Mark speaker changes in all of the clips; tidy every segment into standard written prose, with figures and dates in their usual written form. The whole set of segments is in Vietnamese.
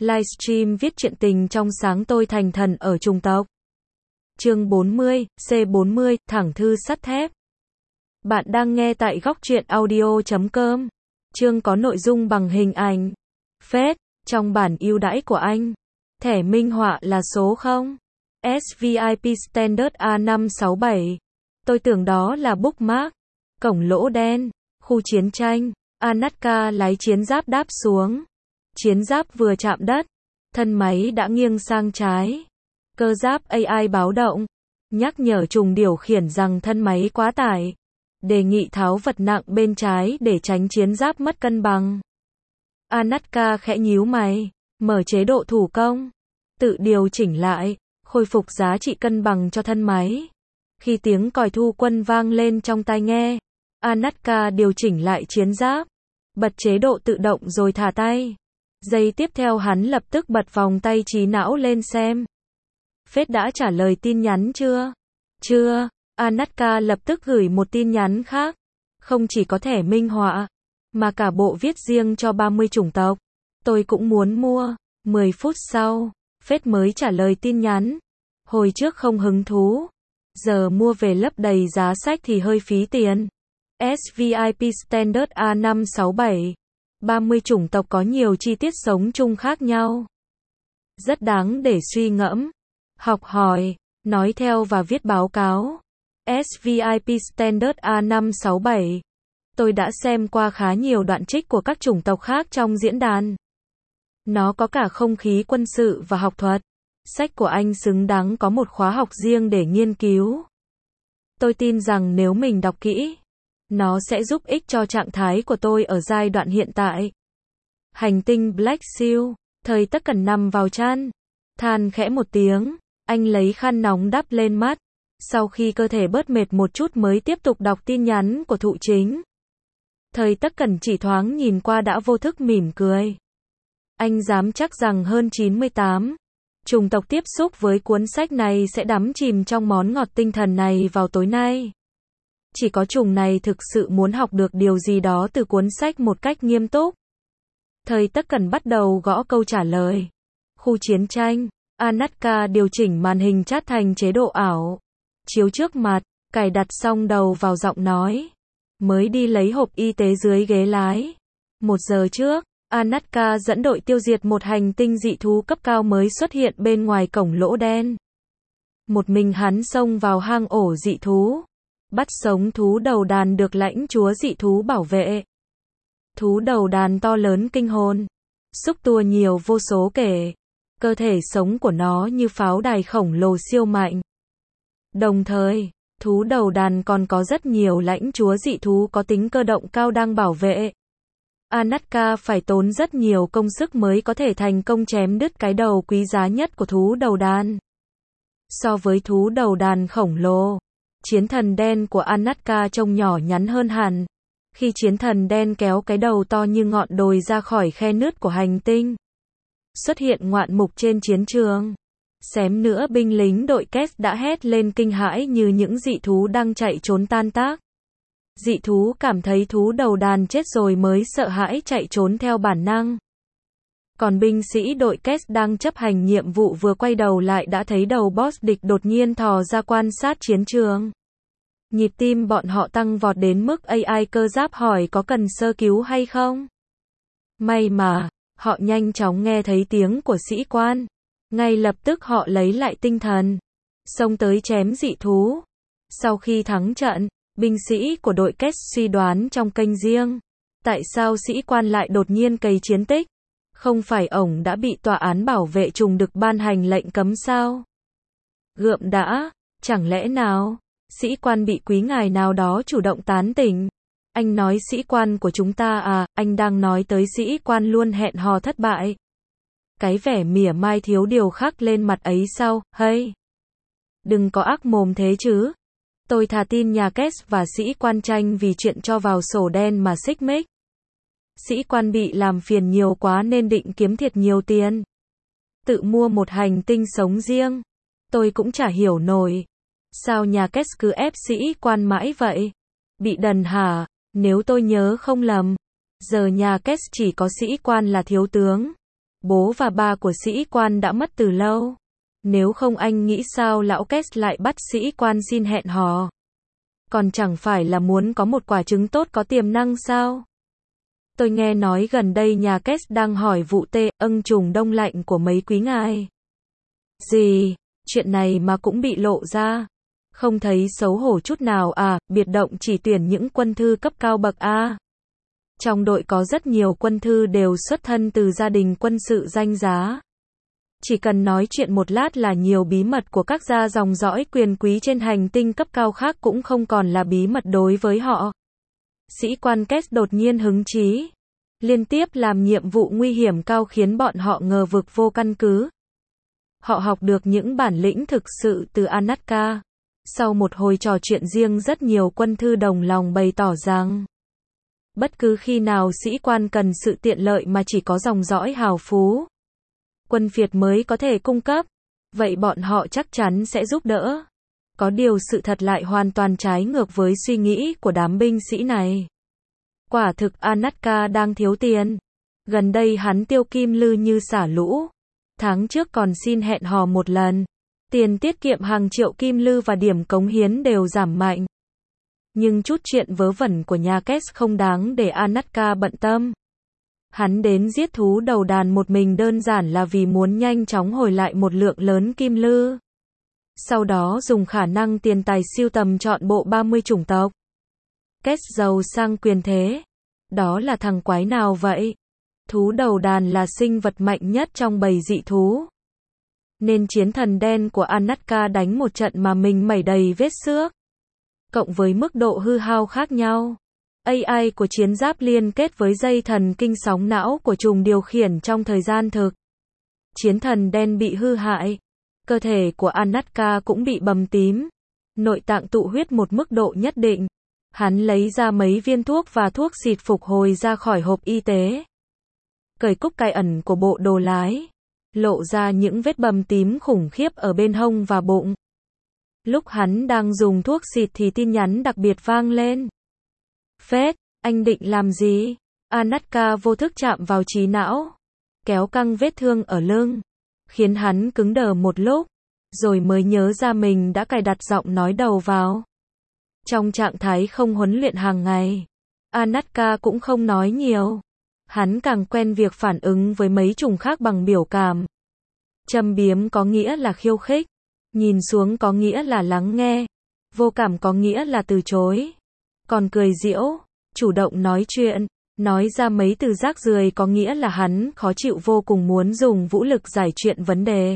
Speaker 1: Livestream viết truyện tình trong sáng tôi thành thần ở chủng tộc. Chương 40, C40, thẳng thư sắt thép. Bạn đang nghe tại góc truyện audio.com. Chương có nội dung bằng hình ảnh. Phết, trong bản ưu đãi của anh, thẻ minh họa là số 0. SVIP Standard A567. Tôi tưởng đó là bookmark. Cổng lỗ đen, khu chiến tranh. Anatka lái chiến giáp đáp xuống. Chiến giáp vừa chạm đất, thân máy đã nghiêng sang trái. Cơ giáp AI báo động, nhắc nhở trùng điều khiển rằng thân máy quá tải. Đề nghị tháo vật nặng bên trái để tránh chiến giáp mất cân bằng. Anatka khẽ nhíu mày, mở chế độ thủ công, tự điều chỉnh lại, khôi phục giá trị cân bằng cho thân máy. Khi tiếng còi thu quân vang lên trong tai nghe, Anatka điều chỉnh lại chiến giáp, bật chế độ tự động rồi thả tay. Giây tiếp theo hắn lập tức bật vòng tay trí não lên xem. Phết đã trả lời tin nhắn chưa? Chưa. Anatka lập tức gửi một tin nhắn khác. Không chỉ có thẻ minh họa, mà cả bộ viết riêng cho 30 chủng tộc. Tôi cũng muốn mua. 10 phút sau, Phết mới trả lời tin nhắn. Hồi trước không hứng thú. Giờ mua về lấp đầy giá sách thì hơi phí tiền. SVIP Standard A567. 30 chủng tộc có nhiều chi tiết sống chung khác nhau. Rất đáng để suy ngẫm, học hỏi, nói theo và viết báo cáo. SVIP Standard A567. Tôi đã xem qua khá nhiều đoạn trích của các chủng tộc khác trong diễn đàn. Nó có cả không khí quân sự và học thuật. Sách của anh xứng đáng có một khóa học riêng để nghiên cứu. Tôi tin rằng nếu mình đọc kỹ, nó sẽ giúp ích cho trạng thái của tôi ở giai đoạn hiện tại. Hành tinh Black Seal. Thời Tất Cẩn nằm vào chăn, than khẽ một tiếng. Anh lấy khăn nóng đắp lên mắt. Sau khi cơ thể bớt mệt một chút mới tiếp tục đọc tin nhắn của thụ chính. Thời Tất Cẩn chỉ thoáng nhìn qua đã vô thức mỉm cười. Anh dám chắc rằng hơn 98 chủng tộc tiếp xúc với cuốn sách này sẽ đắm chìm trong món ngọt tinh thần này vào tối nay. Chỉ có chủng này thực sự muốn học được điều gì đó từ cuốn sách một cách nghiêm túc. Thời Tất Cẩn bắt đầu gõ câu trả lời. Khu chiến tranh. Anatka điều chỉnh màn hình chat thành chế độ ảo. Chiếu trước mặt, cài đặt xong đầu vào giọng nói. Mới đi lấy hộp y tế dưới ghế lái. 1 giờ trước, Anatka dẫn đội tiêu diệt một hành tinh dị thú cấp cao mới xuất hiện bên ngoài cổng lỗ đen. Một mình hắn xông vào hang ổ dị thú. Bắt sống thú đầu đàn được lãnh chúa dị thú bảo vệ. Thú đầu đàn to lớn kinh hồn. Xúc tua nhiều vô số kể. Cơ thể sống của nó như pháo đài khổng lồ siêu mạnh. Đồng thời, thú đầu đàn còn có rất nhiều lãnh chúa dị thú có tính cơ động cao đang bảo vệ. Anatka phải tốn rất nhiều công sức mới có thể thành công chém đứt cái đầu quý giá nhất của thú đầu đàn. So với thú đầu đàn khổng lồ, chiến thần đen của Anatka trông nhỏ nhắn hơn hẳn. Khi chiến thần đen kéo cái đầu to như ngọn đồi ra khỏi khe nứt của hành tinh, xuất hiện ngoạn mục trên chiến trường. Xém nữa binh lính đội Kes đã hét lên kinh hãi như những dị thú đang chạy trốn tan tác. Dị thú cảm thấy thú đầu đàn chết rồi mới sợ hãi chạy trốn theo bản năng. Còn binh sĩ đội Kes đang chấp hành nhiệm vụ vừa quay đầu lại đã thấy đầu boss địch đột nhiên thò ra quan sát chiến trường. Nhịp tim bọn họ tăng vọt đến mức AI cơ giáp hỏi có cần sơ cứu hay không. May mà, họ nhanh chóng nghe thấy tiếng của sĩ quan. Ngay lập tức họ lấy lại tinh thần, xông tới chém dị thú. Sau khi thắng trận, binh sĩ của đội Kes suy đoán trong kênh riêng. Tại sao sĩ quan lại đột nhiên cày chiến tích? Không phải ổng đã bị tòa án bảo vệ trùng đực ban hành lệnh cấm sao? Gượm đã, chẳng lẽ nào, sĩ quan bị quý ngài nào đó chủ động tán tỉnh? Anh nói sĩ quan của chúng ta à, anh đang nói tới sĩ quan luôn hẹn hò thất bại. Cái vẻ mỉa mai thiếu điều khắc lên mặt ấy sao, hey? Đừng có ác mồm thế chứ. Tôi thà tin nhà Kes và sĩ quan tranh vì chuyện cho vào sổ đen mà xích mích. Sĩ quan bị làm phiền nhiều quá nên định kiếm thiệt nhiều tiền. Tự mua một hành tinh sống riêng. Tôi cũng chả hiểu nổi. Sao nhà Kes cứ ép sĩ quan mãi vậy? Bị đần hả? Nếu tôi nhớ không lầm, giờ nhà Kes chỉ có sĩ quan là thiếu tướng. Bố và ba của sĩ quan đã mất từ lâu. Nếu không anh nghĩ sao lão Kết lại bắt sĩ quan xin hẹn hò? Còn chẳng phải là muốn có một quả trứng tốt có tiềm năng sao? Tôi nghe nói gần đây nhà Kết đang hỏi vụ trùng đông lạnh của mấy quý ngài. Gì? Chuyện này mà cũng bị lộ ra. Không thấy xấu hổ chút nào à, biệt động chỉ tuyển những quân thư cấp cao bậc A. Trong đội có rất nhiều quân thư đều xuất thân từ gia đình quân sự danh giá. Chỉ cần nói chuyện một lát là nhiều bí mật của các gia dòng dõi quyền quý trên hành tinh cấp cao khác cũng không còn là bí mật đối với họ. Sĩ quan Kết đột nhiên hứng chí. Liên tiếp làm nhiệm vụ nguy hiểm cao khiến bọn họ ngờ vực vô căn cứ. Họ học được những bản lĩnh thực sự từ Anatka. Sau một hồi trò chuyện riêng rất nhiều quân thư đồng lòng bày tỏ rằng bất cứ khi nào sĩ quan cần sự tiện lợi mà chỉ có dòng dõi hào phú, quân phiệt mới có thể cung cấp, vậy bọn họ chắc chắn sẽ giúp đỡ. Có điều sự thật lại hoàn toàn trái ngược với suy nghĩ của đám binh sĩ này. Quả thực Anatka đang thiếu tiền. Gần đây hắn tiêu kim lư như xả lũ. Tháng trước còn xin hẹn hò một lần. Tiền tiết kiệm hàng triệu kim lư và điểm cống hiến đều giảm mạnh. Nhưng chút chuyện vớ vẩn của nhà Kết không đáng để Anatka bận tâm. Hắn đến giết thú đầu đàn một mình đơn giản là vì muốn nhanh chóng hồi lại một lượng lớn kim lư. Sau đó dùng khả năng tiền tài sưu tầm trọn bộ 30 chủng tộc. Kết giàu sang quyền thế. Đó là thằng quái nào vậy? Thú đầu đàn là sinh vật mạnh nhất trong bầy dị thú. Nên chiến thần đen của Anatka đánh một trận mà mình mẩy đầy vết xước. Cộng với mức độ hư hao khác nhau. AI của chiến giáp liên kết với dây thần kinh sóng não của trùng điều khiển trong thời gian thực. Chiến thần đen bị hư hại. Cơ thể của Anatka cũng bị bầm tím. Nội tạng tụ huyết một mức độ nhất định. Hắn lấy ra mấy viên thuốc và thuốc xịt phục hồi ra khỏi hộp y tế. Cởi cúc cài ẩn của bộ đồ lái. Lộ ra những vết bầm tím khủng khiếp ở bên hông và bụng. Lúc hắn đang dùng thuốc xịt thì tin nhắn đặc biệt vang lên. Phết, anh định làm gì? Anatka vô thức chạm vào trí não. Kéo căng vết thương ở lưng. Khiến hắn cứng đờ một lúc. Rồi mới nhớ ra mình đã cài đặt giọng nói đầu vào. Trong trạng thái không huấn luyện hàng ngày. Anatka cũng không nói nhiều. Hắn càng quen việc phản ứng với mấy chủng khác bằng biểu cảm. Châm biếm có nghĩa là khiêu khích. Nhìn xuống có nghĩa là lắng nghe. Vô cảm có nghĩa là từ chối. Còn cười giễu, chủ động nói chuyện, nói ra mấy từ rác rưởi có nghĩa là hắn khó chịu vô cùng muốn dùng vũ lực giải chuyện vấn đề.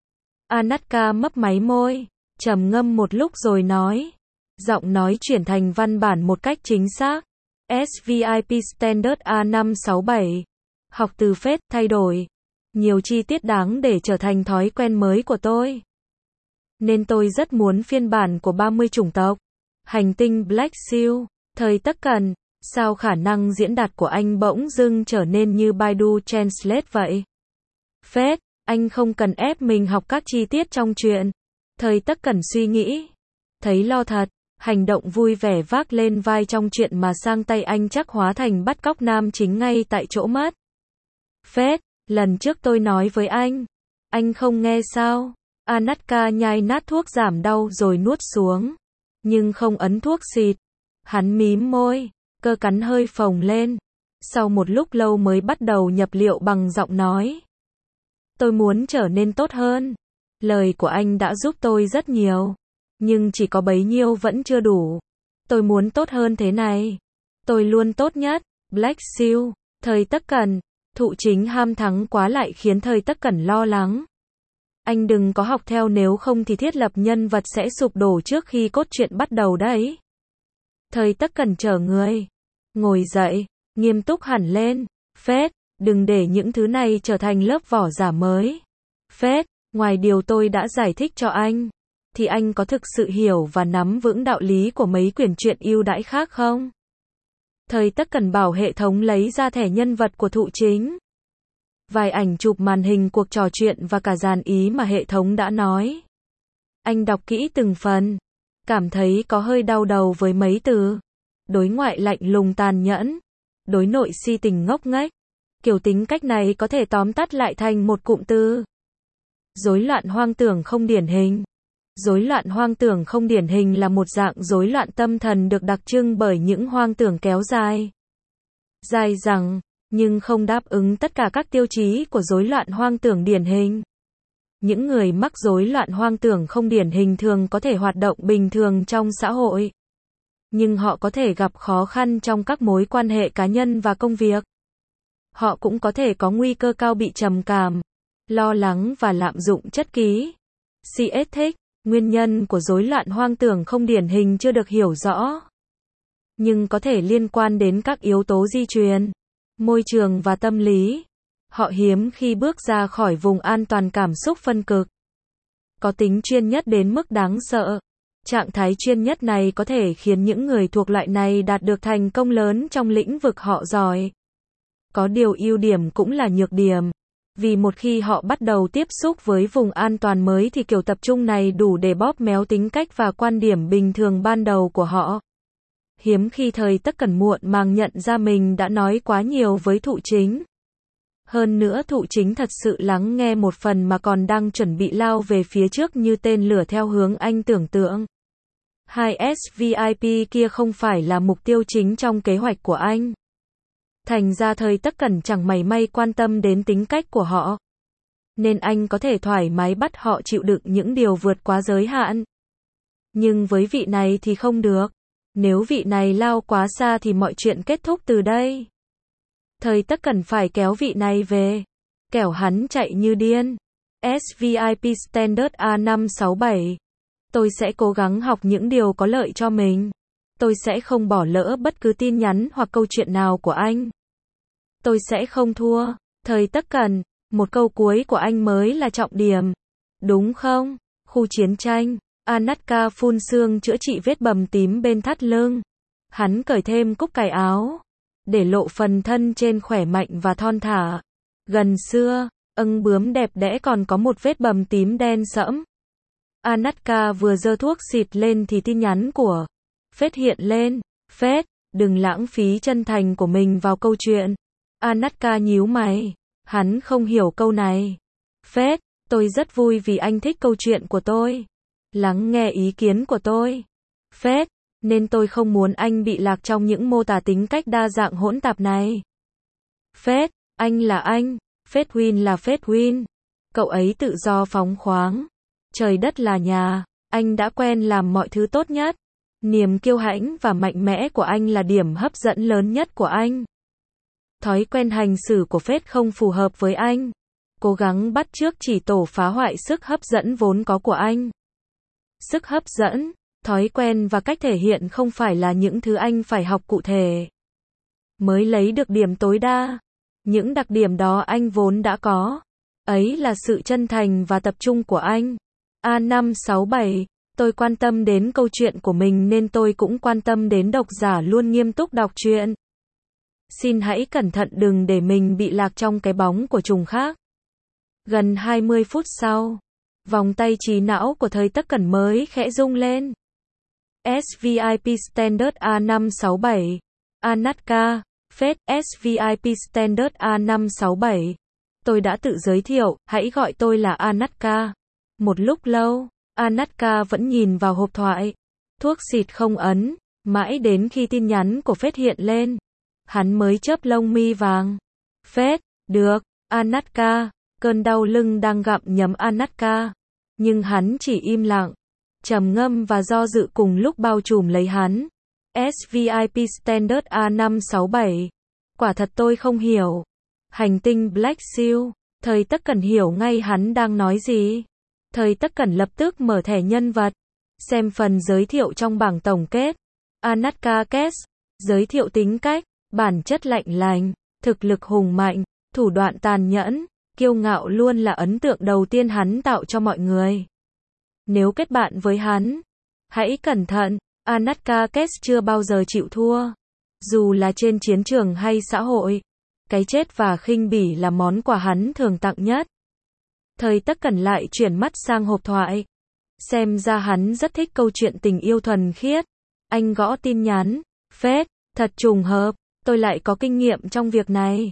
Speaker 1: Anatka mấp máy môi, trầm ngâm một lúc rồi nói. Giọng nói chuyển thành văn bản một cách chính xác. SVIP Standard A567. Học từ phết, thay đổi. Nhiều chi tiết đáng để trở thành thói quen mới của tôi. Nên tôi rất muốn phiên bản của 30 chủng tộc. Hành tinh Black Seal. Thời Tất Cận. Sao khả năng diễn đạt của anh bỗng dưng trở nên như Baidu Translate vậy? Phết, anh không cần ép mình học các chi tiết trong chuyện. Thời Tất Cận suy nghĩ. Thấy lo thật. Hành động vui vẻ vác lên vai trong chuyện mà sang tay anh chắc hóa thành bắt cóc nam chính ngay tại chỗ mất. Phết, lần trước tôi nói với anh không nghe sao? Anatka nhai nát thuốc giảm đau rồi nuốt xuống. Nhưng không ấn thuốc xịt. Hắn mím môi, cơ cắn hơi phồng lên. Sau một lúc lâu mới bắt đầu nhập liệu bằng giọng nói. Tôi muốn trở nên tốt hơn. Lời của anh đã giúp tôi rất nhiều. Nhưng chỉ có bấy nhiêu vẫn chưa đủ. Tôi muốn tốt hơn thế này. Tôi luôn tốt nhất. Black Seal. Thời Tất Cận. Thụ chính ham thắng quá lại khiến Thời Tất Cận lo lắng. Anh đừng có học theo nếu không thì thiết lập nhân vật sẽ sụp đổ trước khi cốt truyện bắt đầu đấy. Thời Tất Cận trở người. Ngồi dậy. Nghiêm túc hẳn lên. Phết, đừng để những thứ này trở thành lớp vỏ giả mới. Phết, ngoài điều tôi đã giải thích cho anh, thì anh có thực sự hiểu và nắm vững đạo lý của mấy quyển truyện ưu đãi khác không? Thời Tất Cận bảo hệ thống lấy ra thẻ nhân vật của thụ chính. Vài ảnh chụp màn hình cuộc trò chuyện và cả dàn ý mà hệ thống đã nói. Anh đọc kỹ từng phần. Cảm thấy có hơi đau đầu với mấy từ. Đối ngoại lạnh lùng tàn nhẫn. Đối nội si tình ngốc nghếch. Kiểu tính cách này có thể tóm tắt lại thành một cụm từ. Rối loạn hoang tưởng không điển hình. Rối loạn hoang tưởng không điển hình là một dạng rối loạn tâm thần được đặc trưng bởi những hoang tưởng kéo dài, dài dẳng, nhưng không đáp ứng tất cả các tiêu chí của rối loạn hoang tưởng điển hình. Những người mắc rối loạn hoang tưởng không điển hình thường có thể hoạt động bình thường trong xã hội, nhưng họ có thể gặp khó khăn trong các mối quan hệ cá nhân và công việc. Họ cũng có thể có nguy cơ cao bị trầm cảm, lo lắng và lạm dụng chất ký. CS thích, nguyên nhân của rối loạn hoang tưởng không điển hình chưa được hiểu rõ, nhưng có thể liên quan đến các yếu tố di truyền, môi trường và tâm lý. Họ hiếm khi bước ra khỏi vùng an toàn cảm xúc phân cực. Có tính chuyên nhất đến mức đáng sợ. Trạng thái chuyên nhất này có thể khiến những người thuộc loại này đạt được thành công lớn trong lĩnh vực họ giỏi. Có điều ưu điểm cũng là nhược điểm. Vì một khi họ bắt đầu tiếp xúc với vùng an toàn mới thì kiểu tập trung này đủ để bóp méo tính cách và quan điểm bình thường ban đầu của họ. Hiếm khi Thời Tất Cẩn muộn màng nhận ra mình đã nói quá nhiều với Thụ Chính. Hơn nữa Thụ Chính thật sự lắng nghe một phần mà còn đang chuẩn bị lao về phía trước như tên lửa theo hướng anh tưởng tượng. Hai SVIP kia không phải là mục tiêu chính trong kế hoạch của anh. Thành ra Thời Tất Cẩn chẳng mảy may quan tâm đến tính cách của họ. Nên anh có thể thoải mái bắt họ chịu đựng những điều vượt quá giới hạn. Nhưng với vị này thì không được. Nếu vị này lao quá xa thì mọi chuyện kết thúc từ đây. Thời Tất Cẩn phải kéo vị này về. Kẻo hắn chạy như điên. SVIP Standard A567. Tôi sẽ cố gắng học những điều có lợi cho mình. Tôi sẽ không bỏ lỡ bất cứ tin nhắn hoặc câu chuyện nào của anh. Tôi sẽ không thua. Thời Tất Cẩn, một câu cuối của anh mới là trọng điểm. Đúng không? Khu chiến tranh. Anatka phun sương chữa trị vết bầm tím bên thắt lưng. Hắn cởi thêm cúc cài áo, để lộ phần thân trên khỏe mạnh và thon thả. Gần xưa, ưng bướm đẹp đẽ còn có một vết bầm tím đen sẫm. Anatka vừa giơ thuốc xịt lên thì tin nhắn của Phết hiện lên. Phết, đừng lãng phí chân thành của mình vào câu chuyện. Anatka nhíu mày. Hắn không hiểu câu này. Phết, tôi rất vui vì anh thích câu chuyện của tôi. Lắng nghe ý kiến của tôi. Phết, nên tôi không muốn anh bị lạc trong những mô tả tính cách đa dạng hỗn tạp này. Phết, anh là anh. Phết Win là Phết Win. Cậu ấy tự do phóng khoáng. Trời đất là nhà. Anh đã quen làm mọi thứ tốt nhất. Niềm kiêu hãnh và mạnh mẽ của anh là điểm hấp dẫn lớn nhất của anh. Thói quen hành xử của Phết không phù hợp với anh. Cố gắng bắt chước chỉ tổ phá hoại sức hấp dẫn vốn có của anh. Sức hấp dẫn, thói quen và cách thể hiện không phải là những thứ anh phải học cụ thể mới lấy được điểm tối đa. Những đặc điểm đó anh vốn đã có. Ấy là sự chân thành và tập trung của anh. A567, tôi quan tâm đến câu chuyện của mình nên tôi cũng quan tâm đến độc giả luôn nghiêm túc đọc truyện. Xin hãy cẩn thận đừng để mình bị lạc trong cái bóng của trùng khác. Gần 20 phút sau, vòng tay trí não của Thời Tất Cẩn mới khẽ rung lên. SVIP Standard A567. Anatka, Phết, SVIP Standard A567. Tôi đã tự giới thiệu, hãy gọi tôi là Anatka. Một lúc lâu, Anatka vẫn nhìn vào hộp thoại. Thuốc xịt không ấn, mãi đến khi tin nhắn của Phết hiện lên. Hắn mới chớp lông mi vàng. Phết, được, Anatka. Cơn đau lưng đang gặm nhấm Anatka. Nhưng hắn chỉ im lặng, trầm ngâm và do dự cùng lúc bao trùm lấy hắn. SVIP Standard A567. Quả thật tôi không hiểu. Hành tinh Black Seal. Thời Tất Cẩn hiểu ngay hắn đang nói gì. Thời Tất Cẩn lập tức mở thẻ nhân vật. Xem phần giới thiệu trong bảng tổng kết. Anatka Kes. Giới thiệu tính cách, bản chất lạnh lành, thực lực hùng mạnh, thủ đoạn tàn nhẫn, kiêu ngạo luôn là ấn tượng đầu tiên hắn tạo cho mọi người. Nếu kết bạn với hắn, hãy cẩn thận, Anatka Kes chưa bao giờ chịu thua. Dù là trên chiến trường hay xã hội, cái chết và khinh bỉ là món quà hắn thường tặng nhất. Thời Tất Cẩn lại chuyển mắt sang hộp thoại. Xem ra hắn rất thích câu chuyện tình yêu thuần khiết. Anh gõ tin nhắn. Phết, thật trùng hợp, tôi lại có kinh nghiệm trong việc này.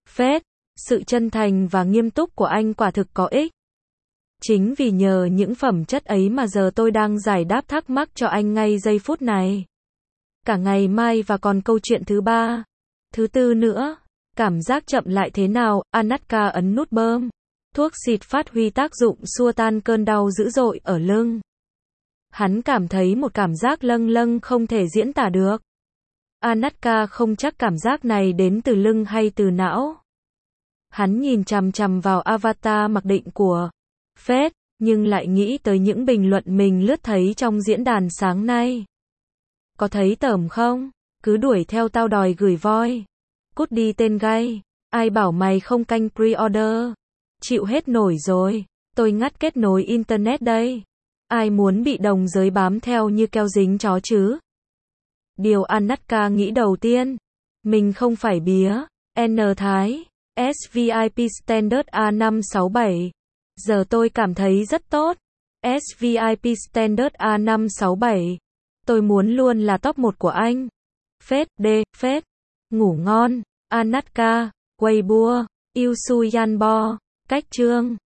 Speaker 1: Phết, sự chân thành và nghiêm túc của anh quả thực có ích. Chính vì nhờ những phẩm chất ấy mà giờ tôi đang giải đáp thắc mắc cho anh ngay giây phút này. Cả ngày mai và còn câu chuyện thứ 3, thứ 4 nữa. Cảm giác chậm lại thế nào? Anatka ấn nút bơm. Thuốc xịt phát huy tác dụng xua tan cơn đau dữ dội ở lưng. Hắn cảm thấy một cảm giác lâng lâng không thể diễn tả được. Anatka không chắc cảm giác này đến từ lưng hay từ não. Hắn nhìn chằm chằm vào avatar mặc định của Phết, nhưng lại nghĩ tới những bình luận mình lướt thấy trong diễn đàn sáng nay. Có thấy tởm không? Cứ đuổi theo tao đòi gửi voi. Cút đi tên gay. Ai bảo mày không canh pre-order? Chịu hết nổi rồi. Tôi ngắt kết nối internet đây. Ai muốn bị đồng giới bám theo như keo dính chó chứ? Điều Anatka nghĩ đầu tiên. Mình không phải bía. N Thái. SVIP Standard A567. Giờ tôi cảm thấy rất tốt. SVIP Standard A567. Tôi muốn luôn là top 1 của anh. Phết, Phết. Ngủ ngon. Anatka. Weibo. Yêu Su Yanbo. Cách chương.